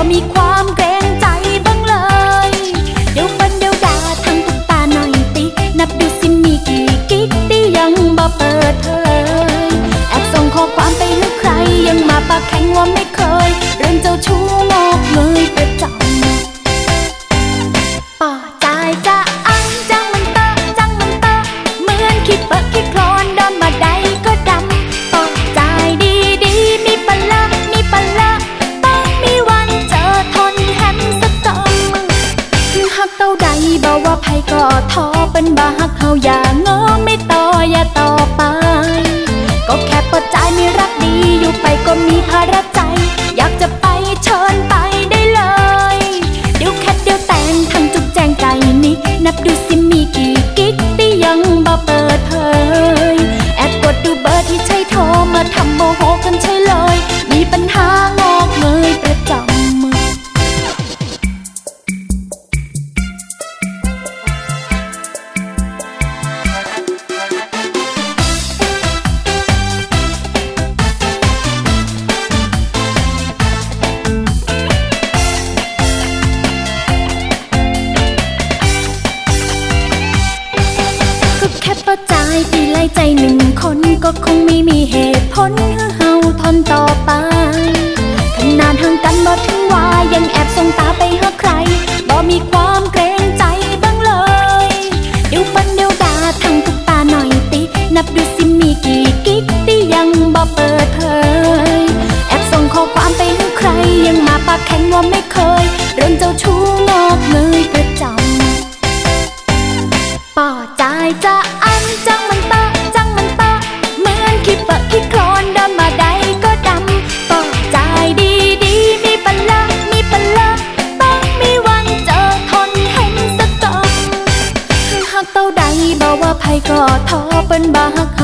มีความเกรงใจบ้างเลยเดี๋ยวปันเดี๋ยวด่าทั้งตุกตาหน่อยตินับดูสิมีกี่กิ๊กที่ยังบ่เปิดเผยแอบส่งข้อความไปให้ใครยังมาปากแข็งว่าไม่เคยเรื่องเจ้าชู้งอกเงยประจำป่อใจจะอังจังมันเตอะจังมันเตอะเหมือนคิดเปิดคิดคลอนเดินมาใดก็ดำป่อใจดีดีมีปะละมีปะละต้องมีวันเจอทนแฮมสักต่อหักเต้าใดบอกว่าไผก็ท้อเป็นบ้าหักเฮาอย่างงอไม่ต่ออย่าต่อไปก็แค่เปิดใจมีรักดีอยู่ไปก็มีภาระใจอยากจะไปเชิญไปได้เลยเดี๋ยวแค่เดี๋ยวแต่งทั้งจุกแจงใจนี้นับดูสิมีกี่กิ๊กที่ยังบ่เปิดเผยแอบกดดูเบอร์ที่ใช้โทรมาทำโมโหกันใช่เลยมีปัญหางอกเงยประจำใจที่ไล่ใจหนึ่งคนก็คงไม่มีเหตุผลให้เฮาทนต่อไปขนาดห่างกันบ่ถึงว่ายังแอบส่งตาไปหาใครบ่มีความเกรงใจบ้างเลยเดี๋ยวปันเดี๋ยวด่าทั้งตุกตาหน่อยตินับดูสิมีกี่กิ๊กที่ยังบ่เปิดเผยแอบส่งข้อความไปให้ใครยังมาปากแข็งว่าไม่เคยเรื่องเจ้าชู้งอกเงยประจำป่อใจจะอันจังมันเตอะจังมันเตอะเหมือนคิดเปิดคิดโคลนเดินมาใดก็ดำป่อใจดีดีมีปะละมีปะละต้องมีวันเจอทนเห็นสักก่อนหักเต้าใดบอกว่าไผก็ท้อเป็นบ้าหัก